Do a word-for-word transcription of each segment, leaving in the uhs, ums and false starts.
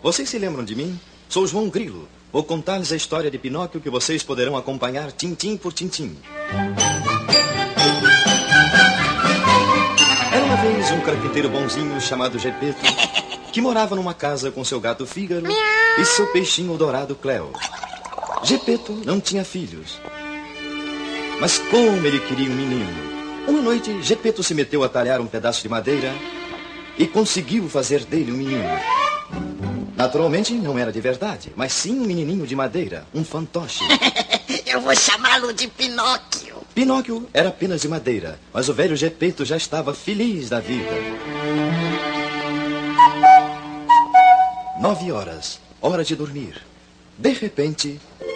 vocês se lembram de mim? Sou João Grilo. Vou contar-lhes a história de Pinóquio que vocês poderão acompanhar tintim por tintim. Era uma vez um carpinteiro bonzinho chamado Gepeto, que morava numa casa com seu gato Fígaro e seu peixinho dourado Cleo. Gepeto não tinha filhos, mas como ele queria um menino. Uma noite, Gepeto se meteu a talhar um pedaço de madeira e conseguiu fazer dele um menino. Naturalmente, não era de verdade, mas sim um menininho de madeira, um fantoche. Eu vou chamá-lo de Pinóquio. Pinóquio era apenas de madeira, mas o velho Gepeto já estava feliz da vida. Nove horas, hora de dormir. De repente...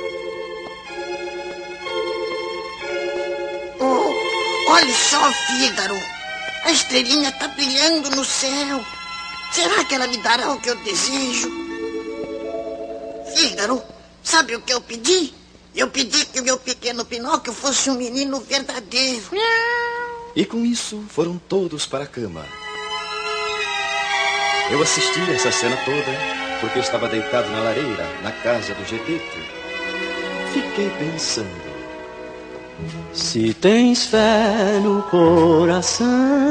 Oh, olhe só, Fígaro. A estrelinha está brilhando no céu. Será que ela me dará o que eu desejo? Fígaro, sabe o que eu pedi? Eu pedi que o meu pequeno Pinóquio fosse um menino verdadeiro. E com isso foram todos para a cama. Eu assisti a essa cena toda porque estava deitado na lareira, na casa do Gepeto. Fiquei pensando. Se tens fé no coração,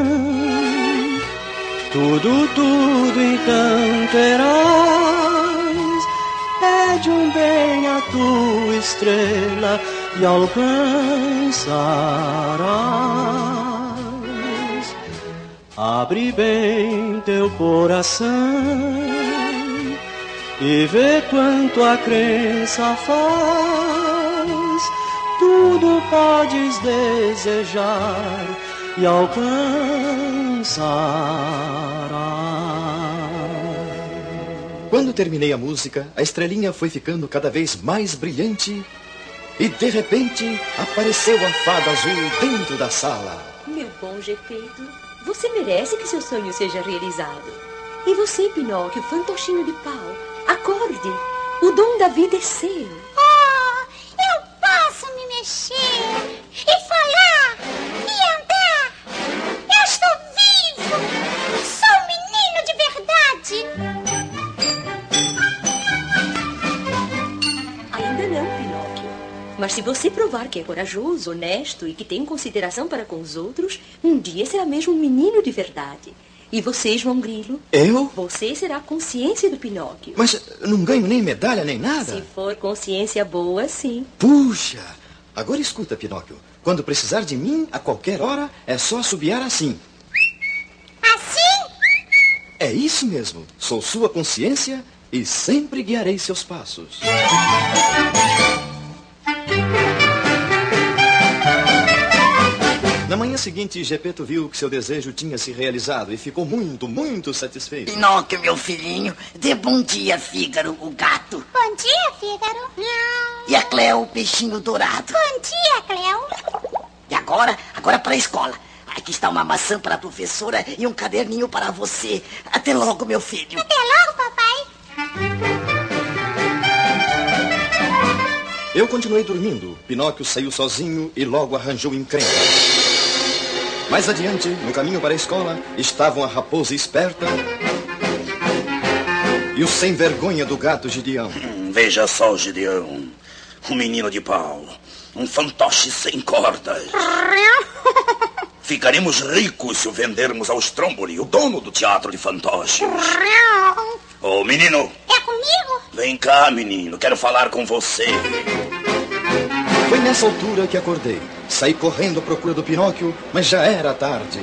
tudo, tudo então terás. Pede um bem à tua estrela e alcançarás. Abre bem teu coração e vê quanto a crença faz. Tudo podes desejar e alcançarás. Quando terminei a música, a estrelinha foi ficando cada vez mais brilhante e, de repente, apareceu a fada azul dentro da sala. Meu bom Gepeto, você merece que seu sonho seja realizado. E você, Pinóquio, fantochinho de pau, acorde. O dom da vida é seu. Oh, eu posso me mexer e falar e andar. Eu estou vivo. Sou um menino de verdade. Ainda não, Pinóquio. Mas se você provar que é corajoso, honesto e que tem consideração para com os outros, um dia será mesmo um menino de verdade. E você, João Grilo? Eu? Você será a consciência do Pinóquio. Mas não ganho nem medalha, nem nada? Se for consciência boa, sim. Puxa! Agora escuta, Pinóquio. Quando precisar de mim, a qualquer hora, é só assobiar assim. Assim? É isso mesmo. Sou sua consciência e sempre guiarei seus passos. Na manhã seguinte, Gepeto viu que seu desejo tinha se realizado e ficou muito, muito satisfeito. Pinóquio, meu filhinho, dê bom dia, Fígaro, o gato. Bom dia, Fígaro. E a Cleo, o peixinho dourado. Bom dia, Cleo. E agora, agora para a escola. Aqui está uma maçã para a professora e um caderninho para você. Até logo, meu filho. Até logo, papai. Eu continuei dormindo. Pinóquio saiu sozinho e logo arranjou encrenca. Mais adiante, no caminho para a escola, estavam a raposa esperta e o sem vergonha do gato Gideão. Hum, veja só, Gideão. Um menino de pau. Um fantoche sem cordas. Ficaremos ricos se o vendermos ao Stromboli, o dono do teatro de fantoches. Ô, menino. É comigo? Vem cá, menino. Quero falar com você. Foi nessa altura que acordei. Saí correndo à procura do Pinóquio, mas já era tarde.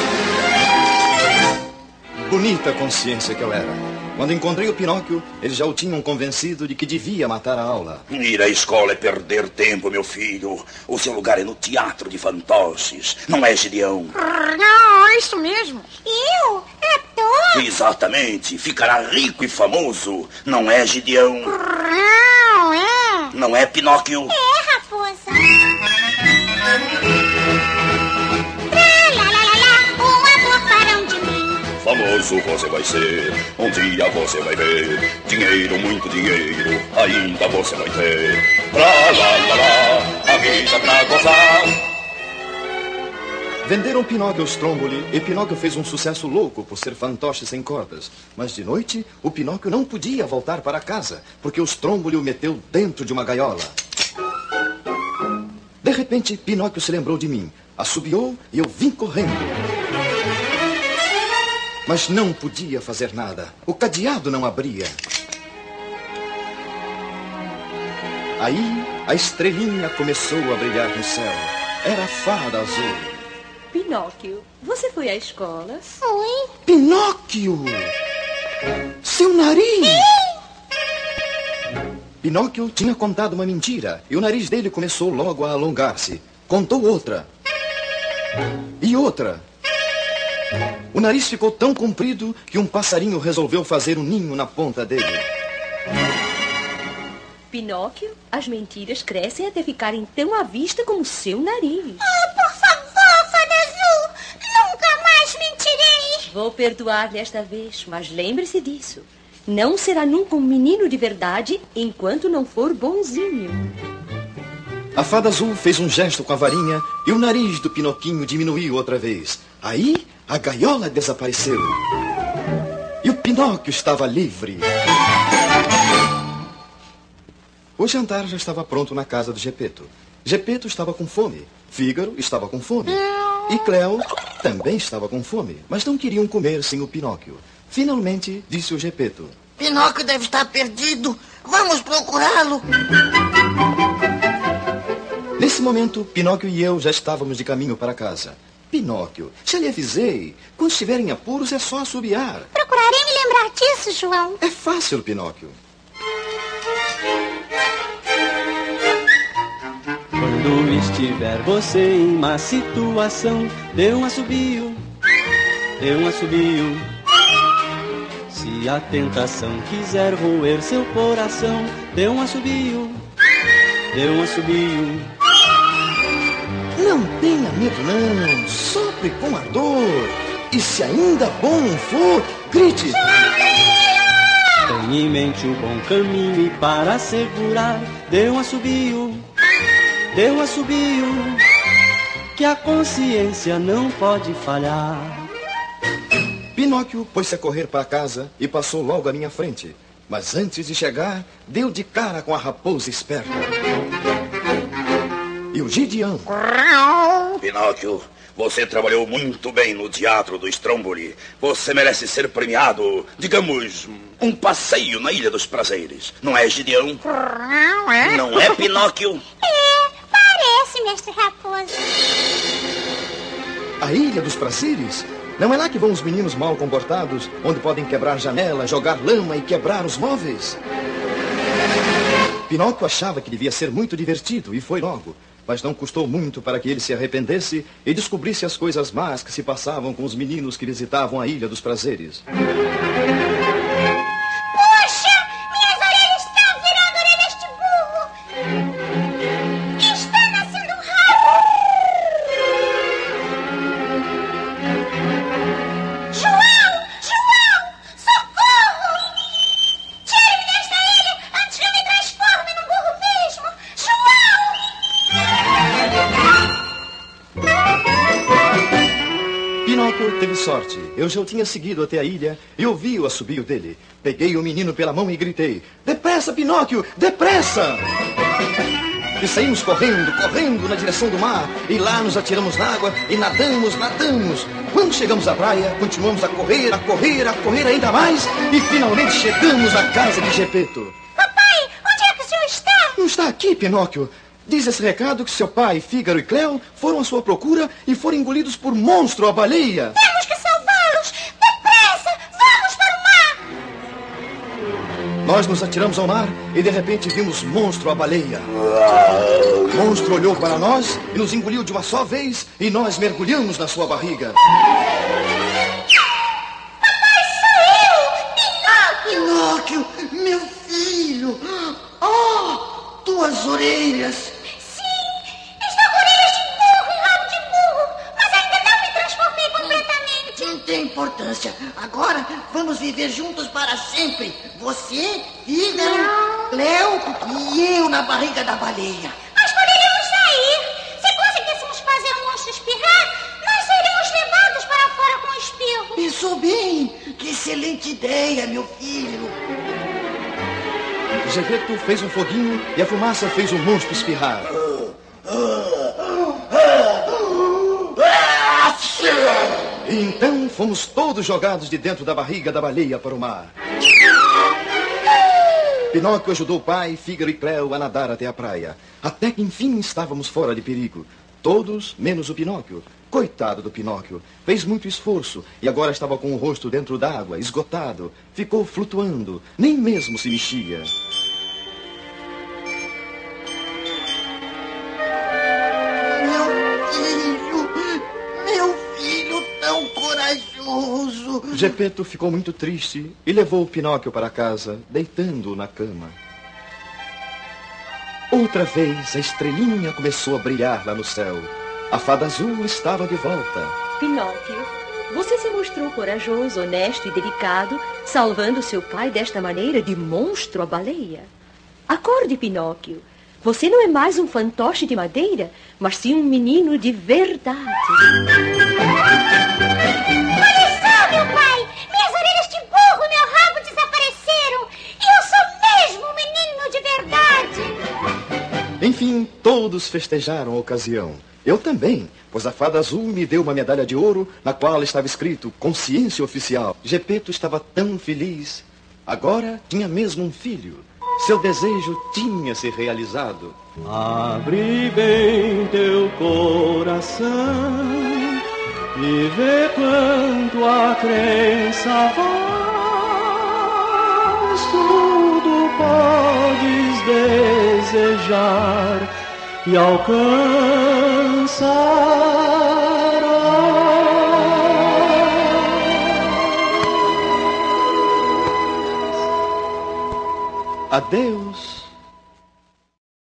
Bonita consciência que eu era. Quando encontrei o Pinóquio, eles já o tinham convencido de que devia matar a aula. Ir à escola é perder tempo, meu filho. O seu lugar é no teatro de fantoches. Não é, Gideão? Não, é isso mesmo. Eu? Ator? Exatamente. Ficará rico e famoso. Não é, Gideão? Não, é. Não é, Pinóquio? É, raposa. Tralalala, um ator farão de mim. Famoso você vai ser, um dia você vai ver. Dinheiro, muito dinheiro, ainda você vai ter. Tra la la la, a vida pra gozar. Venderam Pinóquio ao Stromboli e Pinóquio fez um sucesso louco por ser fantoche sem cordas. Mas de noite, o Pinóquio não podia voltar para casa, porque o Stromboli o meteu dentro de uma gaiola. De repente, Pinóquio se lembrou de mim, assobiou e eu vim correndo. Mas não podia fazer nada. O cadeado não abria. Aí, a estrelinha começou a brilhar no céu. Era a fada azul. Pinóquio, você foi à escola? Fui. Pinóquio! Seu nariz! Pinóquio tinha contado uma mentira e o nariz dele começou logo a alongar-se. Contou outra. E outra. O nariz ficou tão comprido que um passarinho resolveu fazer um ninho na ponta dele. Pinóquio, as mentiras crescem até ficarem tão à vista como seu nariz. Oh, por favor, fada azul, nunca mais mentirei. Vou perdoar-lhe esta vez, mas lembre-se disso. Não será nunca um menino de verdade enquanto não for bonzinho. A fada azul fez um gesto com a varinha e o nariz do Pinoquinho diminuiu outra vez. Aí, a gaiola desapareceu. E o Pinóquio estava livre. O jantar já estava pronto na casa do Gepeto. Gepeto estava com fome. Fígaro estava com fome. E Cleo também estava com fome, mas não queriam comer sem o Pinóquio. Finalmente, disse o Gepeto. Pinóquio deve estar perdido. Vamos procurá-lo. Nesse momento, Pinóquio e eu já estávamos de caminho para casa. Pinóquio, já lhe avisei. Quando estiver em apuros, é só assobiar. Procurarei me lembrar disso, João. É fácil, Pinóquio. Quando estiver você em má situação, dê um assobio, dê um assobio. Se a tentação quiser roer seu coração, dê um assobio, dê um assobio. Não tenha medo, não. Sopre com ardor. E se ainda bom for, grite. Tenha em mente o bom caminho e para assegurar, dê um assobio, dê um assobio, que a consciência não pode falhar. Pinóquio pôs-se a correr para casa e passou logo à minha frente. Mas antes de chegar, deu de cara com a raposa esperta. E o Gideão. Pinóquio, você trabalhou muito bem no teatro do Stromboli. Você merece ser premiado, digamos, um passeio na Ilha dos Prazeres. Não é, Gideão? Não é, Pinóquio? É, parece, mestre Raposo. A Ilha dos Prazeres? Não é lá que vão os meninos mal comportados, onde podem quebrar janela, jogar lama e quebrar os móveis? Pinóquio achava que devia ser muito divertido e foi logo. Mas não custou muito para que ele se arrependesse e descobrisse as coisas más que se passavam com os meninos que visitavam a Ilha dos Prazeres. Puxa, minhas orelhas estão virando a orelha deste burro. Está nascendo um rabo. João, João, socorro! Tire-me desta ilha antes que eu me transforme num burro mesmo. João! Pinóquio teve sorte. Eu já o tinha seguido até a ilha e ouvi o assobio dele. Peguei o menino pela mão e gritei: "Depressa, Pinóquio! Depressa!" E saímos correndo, correndo na direção do mar. E lá nos atiramos na água e nadamos, nadamos. Quando chegamos à praia, continuamos a correr, a correr, a correr ainda mais. E finalmente chegamos à casa de Gepeto. Papai, onde é que o senhor está? Não está aqui, Pinóquio. Diz esse recado que seu pai, Fígaro e Cleo foram à sua procura e foram engolidos por monstro, a baleia. Temos que salvá-los! Depressa! Vamos para o mar! Nós nos atiramos ao mar e de repente vimos monstro, a baleia. O monstro olhou para nós e nos engoliu de uma só vez e nós mergulhamos na sua barriga. Papai, sou eu! Pinóquio! Pinóquio, meu filho. Oh, tuas orelhas. Estou com orelhas de burro e rabo de burro, mas ainda não me transformei completamente. Não tem importância. Agora vamos viver juntos para sempre. Você, Fígaro, Cleo e eu na barriga da baleia. Mas poderíamos sair. Se conseguíssemos fazer o monstro espirrar, nós Pensou bem. Que excelente ideia, meu filho. Gepeto fez um foguinho e a fumaça fez o monstro espirrar. E então fomos todos jogados de dentro da barriga da baleia para o mar. Pinóquio ajudou o pai, Fígaro e Cleo a nadar até a praia. Até que enfim estávamos fora de perigo. Todos, menos o Pinóquio. Coitado do Pinóquio. Fez muito esforço e agora estava com o rosto dentro d'água, esgotado. Ficou flutuando, nem mesmo se mexia. Meu filho, meu filho tão corajoso. Gepeto ficou muito triste e levou o Pinóquio para casa, deitando-o na cama. Outra vez a estrelinha começou a brilhar lá no céu. A fada azul estava de volta. Pinóquio, você se mostrou corajoso, honesto e delicado, salvando seu pai desta maneira de monstro a baleia. Acorde, Pinóquio. Você não é mais um fantoche de madeira, mas sim um menino de verdade. Olha só, meu pai! Minhas orelhas de burro e meu rabo desapareceram! E eu sou mesmo um menino de verdade! Enfim, todos festejaram a ocasião. Eu também, pois a fada azul me deu uma medalha de ouro na qual estava escrito Consciência Oficial. Gepeto estava tão feliz. Agora tinha mesmo um filho. Seu desejo tinha se realizado. Abre bem teu coração e vê quanto a crença faz. Tudo podes desejar e alcançarás. Adeus,